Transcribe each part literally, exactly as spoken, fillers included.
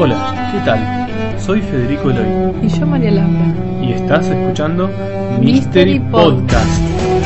Hola, ¿qué tal? Soy Federico Eloy. Y yo María Laura. Y estás escuchando Mystery Mystery Podcast.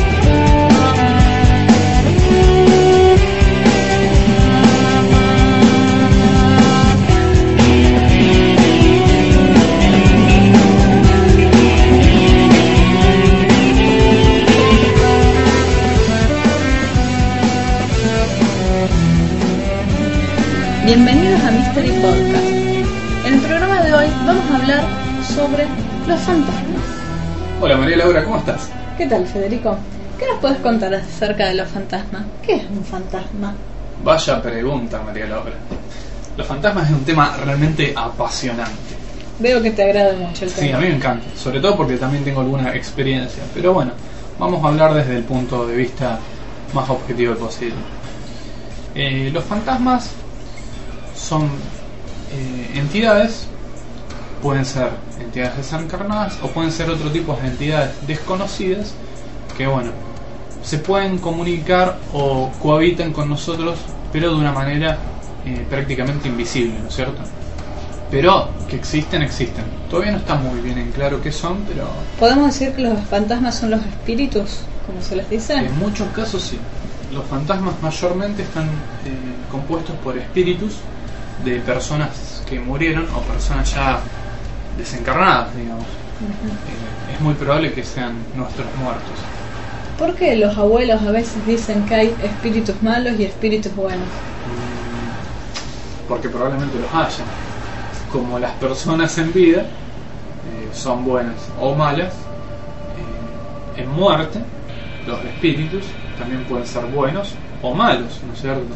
Bienvenidos a Mystery Podcast. En el programa de hoy vamos a hablar sobre los fantasmas. Hola María Laura, ¿cómo estás? ¿Qué tal, Federico? ¿Qué nos puedes contar acerca de los fantasmas? ¿Qué es un fantasma? Vaya pregunta, María Laura. Los fantasmas es un tema realmente apasionante. Veo que te agrada mucho el tema. Sí, a mí me encanta, sobre todo porque también tengo alguna experiencia. Pero bueno, vamos a hablar desde el punto de vista más objetivo posible. Eh, los fantasmas son eh, entidades, pueden ser entidades desencarnadas o pueden ser otro tipo de entidades desconocidas que, bueno, se pueden comunicar o cohabitan con nosotros, pero de una manera eh, prácticamente invisible, ¿no es cierto? Pero que existen, existen. Todavía no está muy bien en claro qué son, pero... ¿Podemos decir que los fantasmas son los espíritus, como se les dice? En muchos casos sí. Los fantasmas mayormente están eh, compuestos por espíritus de personas que murieron o personas ya desencarnadas, digamos. Uh-huh. Eh, es muy probable que sean nuestros muertos. ¿Por qué los abuelos a veces dicen que hay espíritus malos y espíritus buenos? Porque probablemente los haya. Como las personas en vida eh, son buenas o malas, eh, en muerte los espíritus también pueden ser buenos o malos, ¿no es cierto?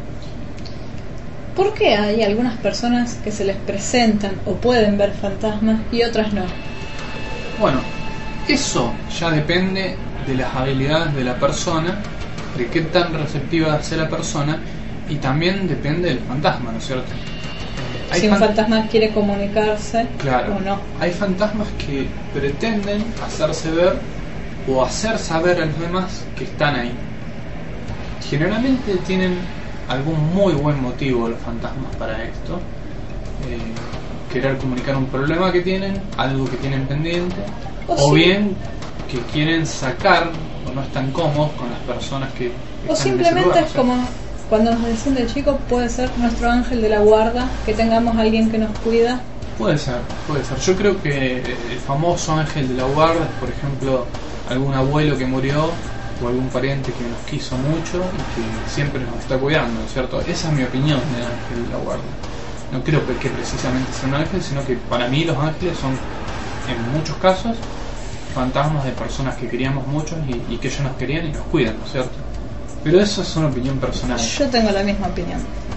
¿Por qué hay algunas personas que se les presentan o pueden ver fantasmas y otras no? Bueno, eso ya depende de las habilidades de la persona, de qué tan receptiva sea la persona, y también depende del fantasma, ¿no es cierto? Eh, si un fan... fantasma quiere comunicarse, claro, o no. Hay fantasmas que pretenden hacerse ver o hacer saber a los demás que están ahí. Generalmente tienen algún muy buen motivo los fantasmas para esto, eh, querer comunicar un problema que tienen, algo que tienen pendiente, o, o sí. bien que quieren sacar o no están cómodos con las personas que o están simplemente en ese lugar, es como cuando nos decían de chico, puede ser nuestro ángel de la guarda, que tengamos a alguien que nos cuida. Puede ser, puede ser. Yo creo que el famoso ángel de la guarda es, por ejemplo, algún abuelo que murió o algún pariente que nos quiso mucho y que siempre nos está cuidando, ¿no es cierto? Esa es mi opinión del ángel de la guarda. No creo que precisamente sea un ángel, sino que para mí los ángeles son, en muchos casos, fantasmas de personas que queríamos mucho y, y que ellos nos querían y nos cuidan, ¿no es cierto? Pero eso es una opinión personal. Yo tengo la misma opinión.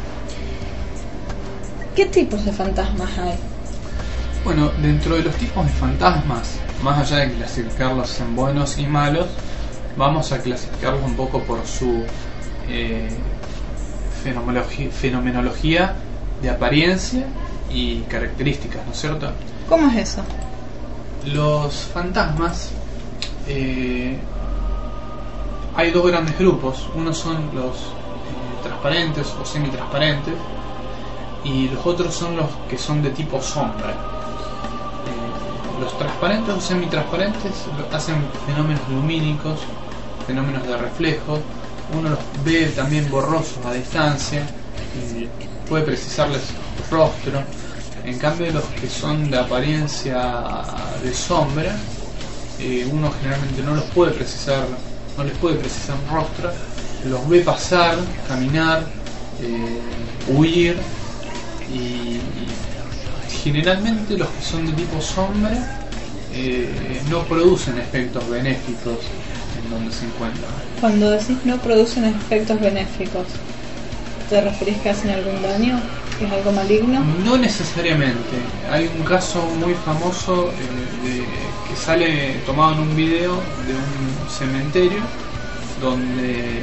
¿Qué tipos de fantasmas hay? Bueno, dentro de los tipos de fantasmas, más allá de clasificarlos en buenos y malos, vamos a clasificarlos un poco por su eh, fenomenología, fenomenología de apariencia y características, ¿no es cierto? ¿Cómo es eso? Los fantasmas, eh, hay dos grandes grupos. Uno son los eh, transparentes o semitransparentes y los otros son los que son de tipo sombra. Eh, los transparentes o semitransparentes hacen fenómenos lumínicos, fenómenos de reflejo. Uno los ve también borrosos a distancia y puede precisarles rostro. En cambio, los que son de apariencia de sombra, eh, uno generalmente no los puede precisar, no les puede precisar un rostro, los ve pasar, caminar, eh, huir, y, y generalmente los que son de tipo sombra eh, no producen efectos benéficos en donde se encuentran. Cuando decís no producen efectos benéficos, ¿te referís que hacen algún daño? ¿Es algo maligno? No necesariamente. Hay un caso muy famoso eh, de, que sale tomado en un video de un cementerio donde...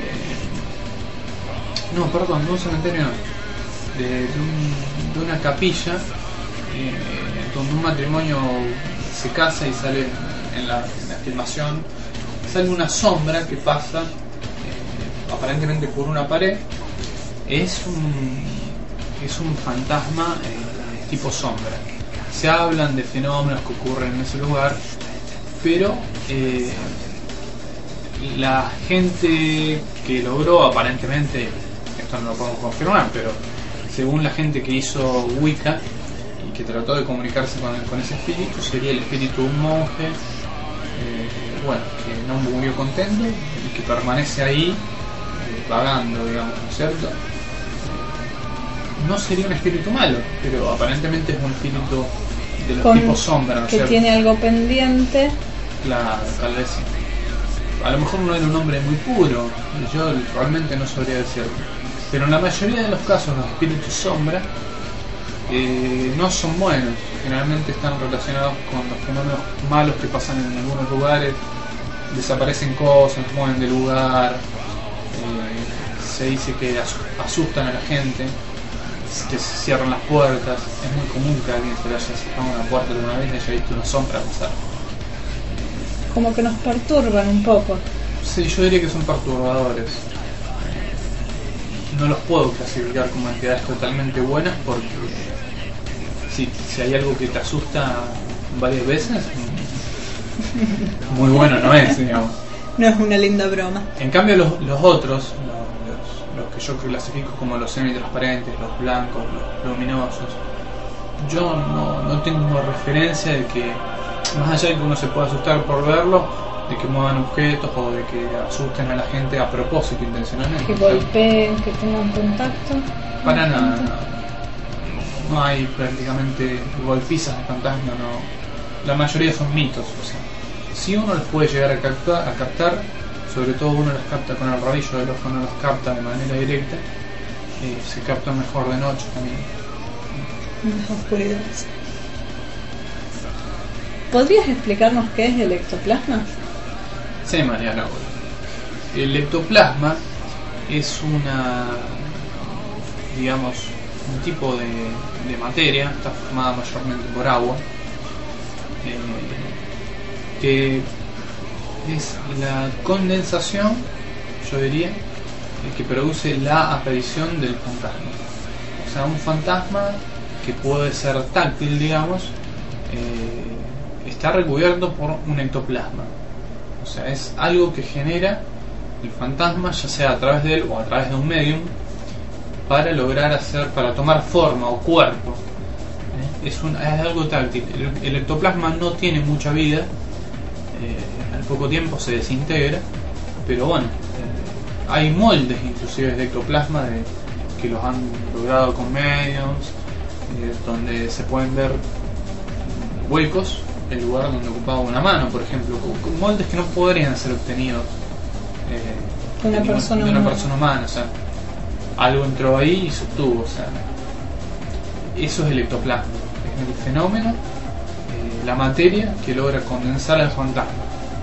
No, perdón, de un cementerio no. De, de, un, de una capilla eh, donde un matrimonio se casa y sale en la, en la filmación, sale una sombra que pasa eh, aparentemente por una pared. Es un... es un fantasma eh, tipo sombra. Se hablan de fenómenos que ocurren en ese lugar, pero eh, la gente que logró, aparentemente, esto no lo podemos confirmar, pero según la gente que hizo Wicca y que trató de comunicarse con, con ese espíritu, sería el espíritu de un monje, eh, bueno, que no murió contento y que permanece ahí, eh, vagando, digamos, ¿no es cierto? No sería un espíritu malo, pero aparentemente es un espíritu de los Con, tipos sombra, ¿no es que cierto? tiene algo pendiente. Claro, tal vez sí. A lo mejor no era un hombre muy puro, yo realmente no sabría decirlo. Pero en la mayoría de los casos los espíritus sombra eh, no son buenos, generalmente están relacionados con los fenómenos malos que pasan en algunos lugares, desaparecen cosas, mueven de lugar, eh, se dice que asustan a la gente, que se cierran las puertas. Es muy común que alguien se le haya cerrado una puerta alguna vez y haya visto una sombra pasar. Como que nos perturban un poco. Sí, yo diría que son perturbadores. No los puedo clasificar como entidades totalmente buenas porque si, si hay algo que te asusta varias veces, muy bueno no es, digamos. No es una linda broma. En cambio los, los otros, los, los, los que yo clasifico como los semitransparentes, los blancos, los luminosos, yo no, no tengo referencia de que, más allá de que uno se pueda asustar por verlo, de que muevan objetos o de que asusten a la gente a propósito, intencionalmente. Que golpeen, que tengan contacto. Para nada, no. No hay prácticamente golpizas de fantasma, no. La mayoría son mitos, o sea, si uno los puede llegar a captar, a captar, sobre todo uno los capta con el rabillo del ojo, no los capta de manera directa, eh, se capta mejor de noche también. En las oscuridades. ¿Podrías explicarnos qué es el ectoplasma? Sí, María Laura. El ectoplasma es una, digamos, un tipo de, de materia, está formada mayormente por agua, eh, que es la condensación, yo diría, que produce la aparición del fantasma. O sea, un fantasma que puede ser táctil, digamos, eh, está recubierto por un ectoplasma. O sea, es algo que genera el fantasma, ya sea a través de él o a través de un medium, para lograr hacer, para tomar forma o cuerpo. ¿Eh? Es, un, es algo táctil. El, el ectoplasma no tiene mucha vida, eh, al poco tiempo se desintegra, pero bueno, eh, hay moldes inclusive de ectoplasma de, que los han logrado con mediums, eh, donde se pueden ver huecos, el lugar donde ocupaba una mano, por ejemplo, con moldes que no podrían ser obtenidos eh, una de, persona de una humana. persona humana. O sea, algo entró ahí y se obtuvo. O sea, eso es el ectoplasma, es el fenómeno, eh, la materia que logra condensar al fantasma.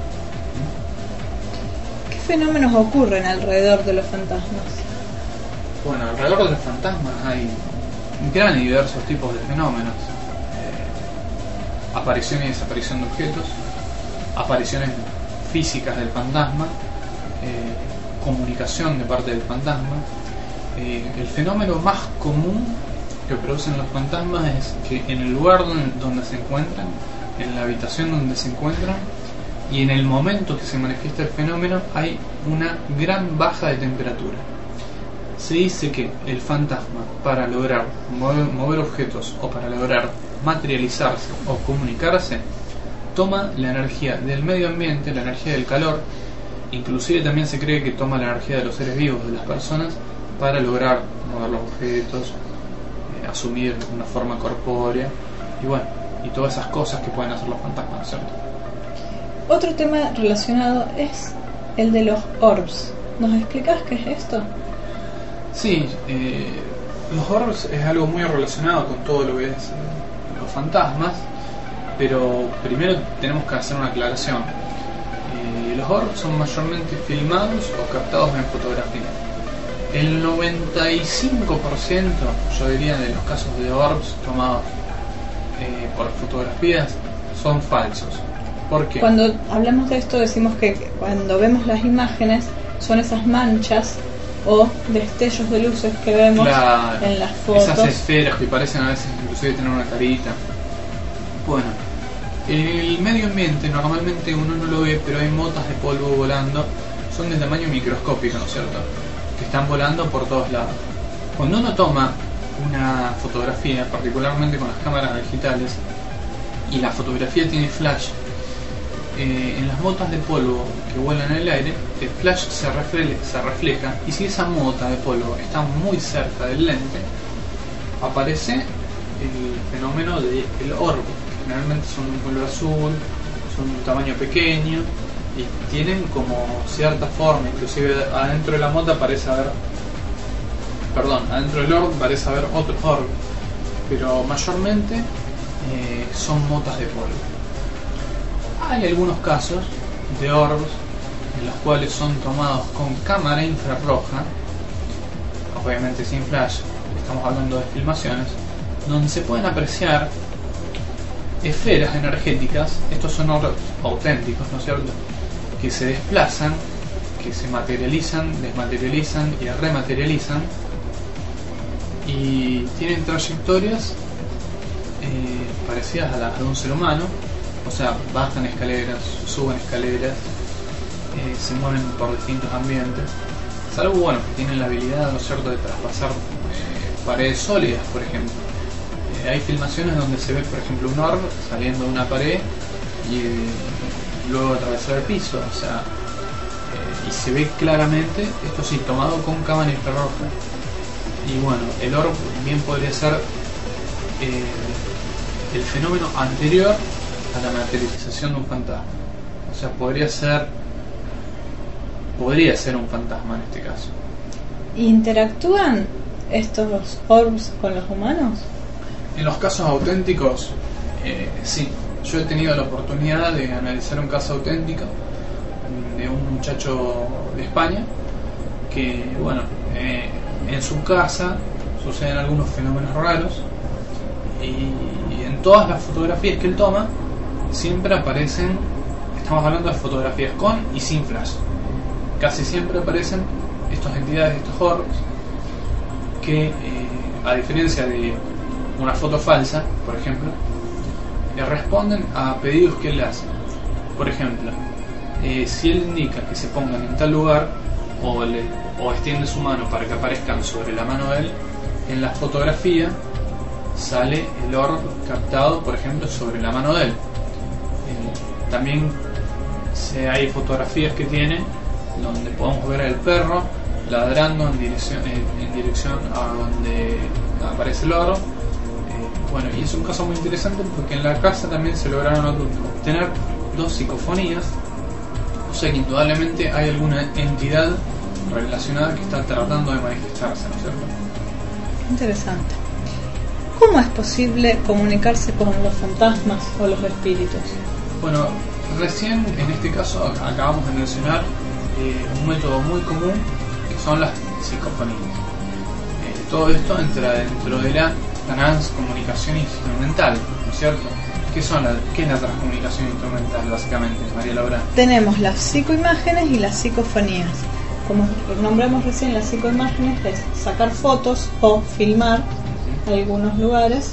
¿Qué fenómenos ocurren alrededor de los fantasmas? Bueno, alrededor de los fantasmas hay gran y diversos tipos de fenómenos. Aparición y desaparición de objetos, apariciones físicas del fantasma, eh, comunicación de parte del fantasma. Eh, el fenómeno más común que producen los fantasmas es que en el lugar donde, donde se encuentran, en la habitación donde se encuentran y en el momento que se manifiesta el fenómeno hay una gran baja de temperatura. Se dice que el fantasma, para lograr mover, mover objetos o para lograr materializarse o comunicarse, toma la energía del medio ambiente, la energía del calor, inclusive también se cree que toma la energía de los seres vivos, de las personas, para lograr mover los objetos, eh, asumir una forma corpórea y bueno, y todas esas cosas que pueden hacer los fantasmas, ¿cierto? Otro tema relacionado es el de los orbs. ¿Nos explicas qué es esto? Sí, eh, los orbs es algo muy relacionado con todo lo que es eh, los fantasmas, pero primero tenemos que hacer una aclaración. Eh, los orbs son mayormente filmados o captados en fotografía. El noventa y cinco por ciento, yo diría, de los casos de orbs tomados eh, por fotografías son falsos. ¿Por qué? Cuando hablamos de esto decimos que cuando vemos las imágenes son esas manchas o destellos de luces que vemos Claro, en las fotos. esas esferas que parecen a veces inclusive tener una carita. Bueno, el medio ambiente normalmente uno no lo ve, pero hay motas de polvo volando, son de tamaño microscópico, ¿no es cierto?, que están volando por todos lados. Cuando uno toma una fotografía, particularmente con las cámaras digitales, y la fotografía tiene flash, eh, en las motas de polvo que vuelan en el aire, el flash se, refle se refleja, y si esa mota de polvo está muy cerca del lente, aparece el fenómeno del orbe. Generalmente son de un color azul, son de un tamaño pequeño y tienen como cierta forma, inclusive adentro de la mota parece haber, perdón, adentro del orbe parece haber otro orbe, pero mayormente eh, son motas de polvo. Hay algunos casos de orbes en los cuales son tomados con cámara infrarroja, obviamente sin flash, estamos hablando de filmaciones, donde se pueden apreciar esferas energéticas. Estos son orbes auténticos, ¿no es cierto?, que se desplazan, que se materializan, desmaterializan y rematerializan, y tienen trayectorias eh, parecidas a las de un ser humano, o sea, bajan escaleras, suben escaleras, eh, se mueven por distintos ambientes, salvo, bueno, que tienen la habilidad, ¿no es cierto?, de traspasar eh, paredes sólidas, por ejemplo. Eh, hay filmaciones donde se ve, por ejemplo, un orbe saliendo de una pared y eh, luego atravesar el piso, o sea, eh, y se ve claramente, esto sí, tomado con cámara infrarroja. Y bueno, el orbe bien podría ser eh, el fenómeno anterior a la materialización de un fantasma, o sea, podría ser podría ser un fantasma en este caso. ¿Interactúan estos orbs con los humanos? En los casos auténticos, eh, sí. Yo he tenido la oportunidad de analizar un caso auténtico de un muchacho de España que, bueno, eh, en su casa suceden algunos fenómenos raros, y, y en todas las fotografías que él toma siempre aparecen, estamos hablando de fotografías con y sin flash, casi siempre aparecen estas entidades, estos orbes, que eh, a diferencia de una foto falsa, por ejemplo, le responden a pedidos que él le hace. Por ejemplo, eh, si él indica que se pongan en tal lugar, o, le, o extiende su mano para que aparezcan sobre la mano de él, en la fotografía sale el orbe captado, por ejemplo, sobre la mano de él. Eh, también se, hay fotografías que tiene donde podemos ver al perro ladrando en dirección, en, en dirección a donde aparece el orbe. Bueno, y es un caso muy interesante porque en la casa también se lograron obtener dos psicofonías, o sea que indudablemente hay alguna entidad relacionada que está tratando de manifestarse, ¿no es cierto? Interesante. ¿Cómo es posible comunicarse con los fantasmas o los espíritus? Bueno, recién en este caso acabamos de mencionar eh, un método muy común que son las psicofonías. Eh, todo esto entra dentro de la transcomunicación instrumental, ¿no es cierto? ¿Qué, son la, ¿Qué es la transcomunicación instrumental, básicamente, María Laura? Tenemos las psicoimágenes y las psicofonías. Como nombramos recién, las psicoimágenes es sacar fotos o filmar uh-huh. algunos lugares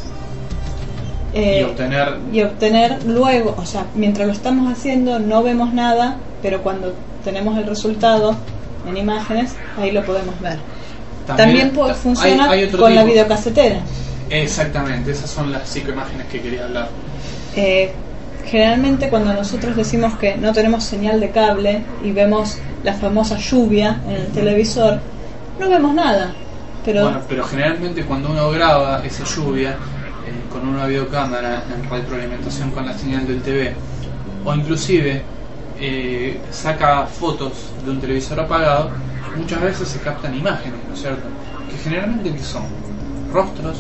eh, y obtener y obtener luego, o sea, mientras lo estamos haciendo no vemos nada, pero cuando tenemos el resultado en imágenes, ahí lo podemos ver. También, También puede funcionar hay, hay con tipo. la videocasetera. Exactamente, esas son las psicoimágenes que quería hablar. Eh, generalmente cuando nosotros decimos que no tenemos señal de cable y vemos la famosa lluvia en el televisor, no vemos nada. Pero bueno, pero generalmente cuando uno graba esa lluvia eh, con una videocámara en retroalimentación con la señal del T V, o inclusive eh, saca fotos de un televisor apagado, muchas veces se captan imágenes, ¿no es cierto? Que generalmente ¿qué son? Rostros,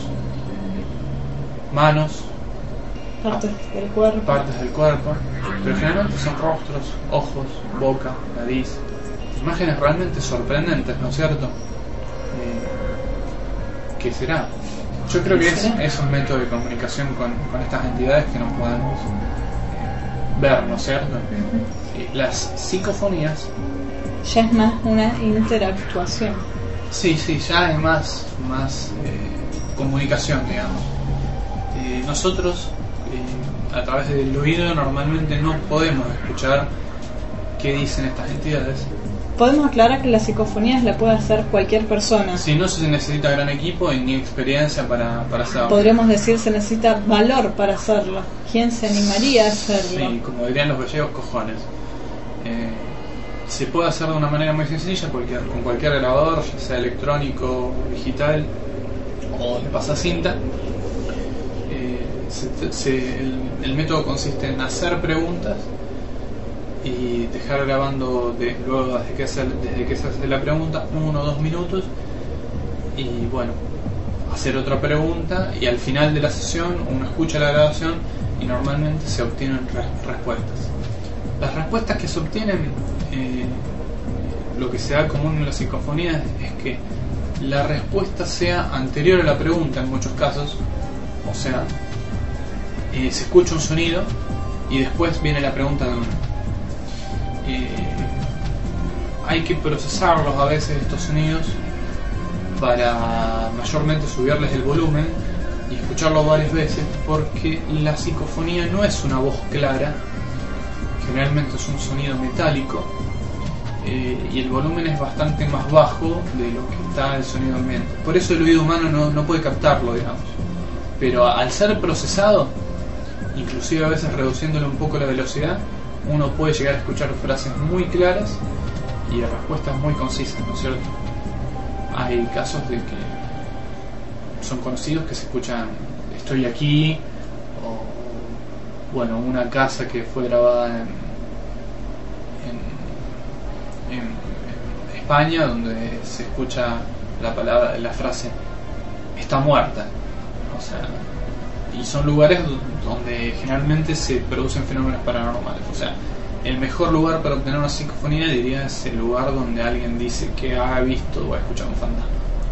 manos, partes del cuerpo, partes del cuerpo, pero generalmente son rostros, ojos, boca, nariz, imágenes realmente sorprendentes, ¿no es cierto? Eh, ¿Qué será? Yo creo que es, es un método de comunicación con, con estas entidades que no podemos eh, ver, ¿no es cierto? Uh-huh. Las psicofonías ya es más una interactuación. Sí, sí, ya hay más, más eh, comunicación, digamos. Eh, nosotros, eh, a través del oído, normalmente no podemos escuchar qué dicen estas entidades. Podemos aclarar que la psicofonía la puede hacer cualquier persona. Sí, no se necesita gran equipo y ni experiencia para, para hacerlo. Podríamos decir se necesita valor para hacerlo. ¿Quién se animaría a hacerlo? Sí, como dirían los gallegos, cojones. Eh, se puede hacer de una manera muy sencilla, cualquier, con cualquier grabador, ya sea electrónico, digital o de pasacinta. Eh, se, se, el, el método consiste en hacer preguntas y dejar grabando de, luego desde que, se, desde que se hace la pregunta uno o dos minutos y bueno, hacer otra pregunta y al final de la sesión uno escucha la grabación y normalmente se obtienen res- respuestas. Las respuestas que se obtienen, eh, lo que se da común en la psicofonía es que la respuesta sea anterior a la pregunta en muchos casos, o sea, eh, se escucha un sonido y después viene la pregunta de uno. Eh, hay que procesarlos a veces estos sonidos para mayormente subirles el volumen y escucharlo varias veces, porque la psicofonía no es una voz clara, generalmente es un sonido metálico, eh, y el volumen es bastante más bajo de lo que está el sonido ambiente. Por eso el oído humano no, no puede captarlo, digamos. Pero al ser procesado, inclusive a veces reduciéndole un poco la velocidad, uno puede llegar a escuchar frases muy claras y respuestas muy concisas, ¿no es cierto? Hay casos de que son conocidos que se escuchan "estoy aquí", o bueno, una casa que fue grabada en, en, en España, donde se escucha la palabra, la frase "está muerta", o sea, y son lugares donde generalmente se producen fenómenos paranormales. O sea, el mejor lugar para obtener una psicofonía, diría, es el lugar donde alguien dice que ha visto o ha escuchado un fantasma.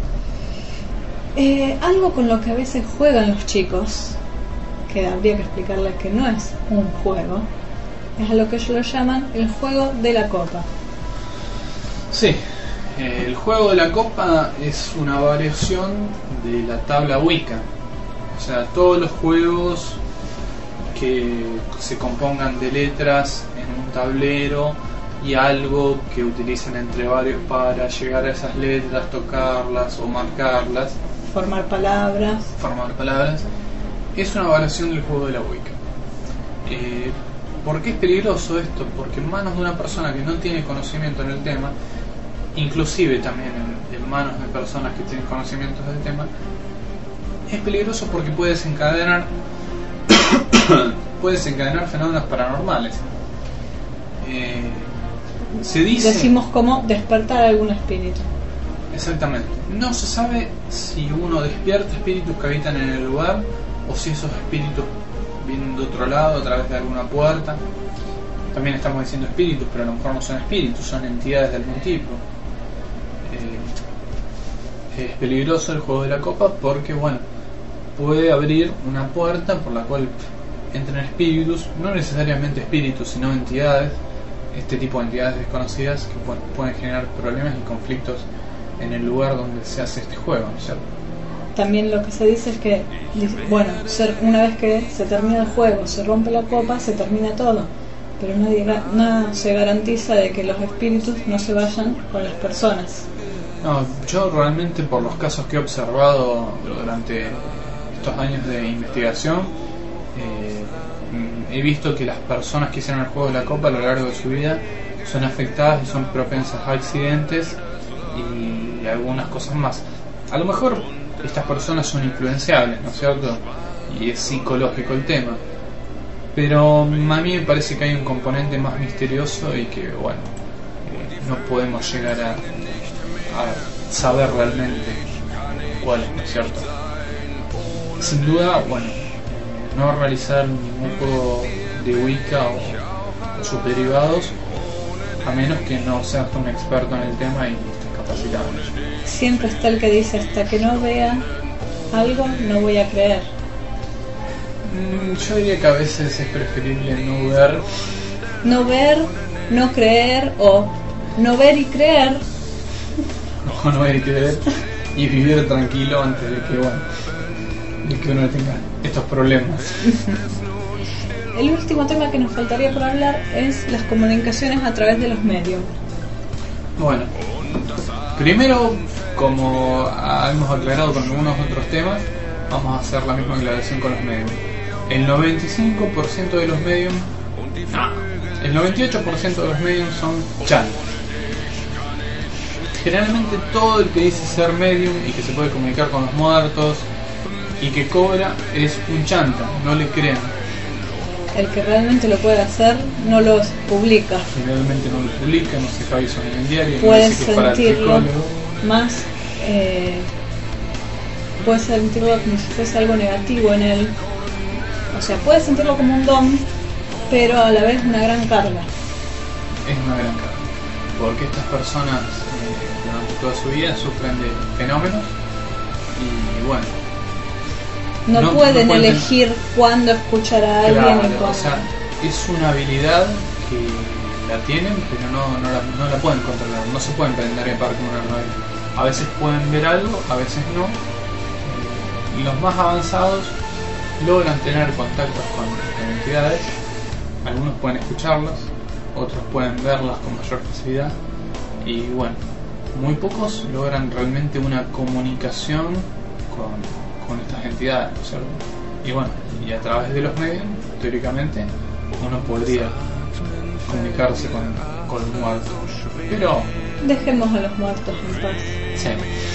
Eh, algo con lo que a veces juegan los chicos, que habría que explicarles que no es un juego, es a lo que ellos lo llaman el juego de la copa. Sí, eh, el juego de la copa es una variación de la tabla Ouija. O sea, todos los juegos que se compongan de letras en un tablero y algo que utilicen entre varios para llegar a esas letras, tocarlas o marcarlas, formar palabras, formar palabras, es una variación del juego de la Ouija. Eh, ¿Por qué es peligroso esto? Porque en manos de una persona que no tiene conocimiento en el tema, inclusive también en, en manos de personas que tienen conocimientos del tema, es peligroso porque puede desencadenar puede desencadenar fenómenos paranormales. Eh, se dice, decimos como despertar algún espíritu. Exactamente. No se sabe si uno despierta espíritus que habitan en el lugar o si esos espíritus vienen de otro lado a través de alguna puerta. También estamos diciendo espíritus, pero a lo mejor no son espíritus, son entidades de algún tipo. Eh, es peligroso el juego de la copa porque, bueno, puede abrir una puerta por la cual entran espíritus, no necesariamente espíritus, sino entidades, este tipo de entidades desconocidas que bueno, pueden generar problemas y conflictos en el lugar donde se hace este juego, ¿no es cierto? También lo que se dice es que, bueno, una vez que se termina el juego, se rompe la copa, se termina todo, pero nadie, nada se garantiza de que los espíritus no se vayan con las personas. No, yo realmente, por los casos que he observado durante estos años de investigación, eh, he visto que las personas que hicieron el juego de la copa a lo largo de su vida son afectadas y son propensas a accidentes y algunas cosas más. A lo mejor estas personas son influenciables, ¿no es cierto? Y es psicológico el tema, pero a mí me parece que hay un componente más misterioso y que, bueno, eh, no podemos llegar a, a saber realmente cuál es, ¿no es cierto? Sin duda, bueno, no realizar ningún juego de Wicca o, o sus derivados, a menos que no seas un experto en el tema y estés capacitado. Siempre está el que dice, hasta que no vea algo, no voy a creer. Mm, yo diría que a veces es preferible no ver. No ver, no creer, o no ver y creer. o no hay que ver y vivir tranquilo antes de que, bueno, de que uno tenga estos problemas. El último tema que nos faltaría por hablar es las comunicaciones a través de los medios. Bueno, primero, como hemos aclarado con algunos otros temas, vamos a hacer la misma aclaración con los medios. El noventa y cinco por ciento de los medios, no, el noventa y ocho por ciento de los medios son chantas. Generalmente todo el que dice ser medium y que se puede comunicar con los muertos y que cobra es un chanta, no le crean. El que realmente lo puede hacer no los publica. Generalmente no lo publica, no se aviso en el diario. Puede no sentirlo más, eh, puede sentirlo como si fuese algo negativo en él. O sea, puede sentirlo como un don, pero a la vez una gran carga. Es una gran carga, porque estas personas eh, durante toda su vida sufren de fenómenos y bueno, no, no pueden no elegir ten... cuándo escuchar a alguien, claro, y cuándo. O sea, es una habilidad que la tienen, pero no, no, la, no la pueden controlar, no se pueden prender en parque una radio. A veces pueden ver algo, a veces no. Eh, y los más avanzados logran tener contactos con, con entidades, algunos pueden escucharlas, otros pueden verlas con mayor facilidad y bueno, muy pocos logran realmente una comunicación con, con estas entidades, ¿cierto? Y bueno, y a través de los medios, teóricamente, uno podría comunicarse con, con los muertos, pero... dejemos a los muertos en paz. Sí.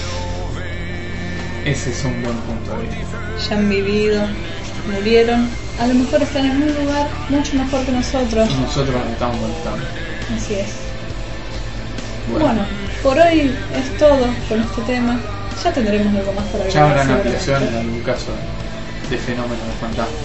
Ese es un buen punto de vista. Ya han vivido, murieron, a lo mejor están en un lugar mucho mejor que nosotros. Y nosotros nos estamos molestando. Así es. Bueno. bueno, por hoy es todo con este tema. Ya tendremos algo más para ver. Ya habrán ampliaciones en algún caso de fenómenos de fantasma.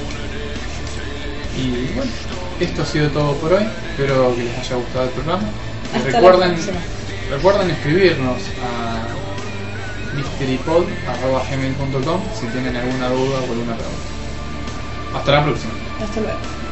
Y bueno, esto ha sido todo por hoy. Espero que les haya gustado el programa. Hasta recuerden, recuerden escribirnos a mysterypod arroba gmail punto com si tienen alguna duda o alguna pregunta. Hasta la próxima. Hasta luego.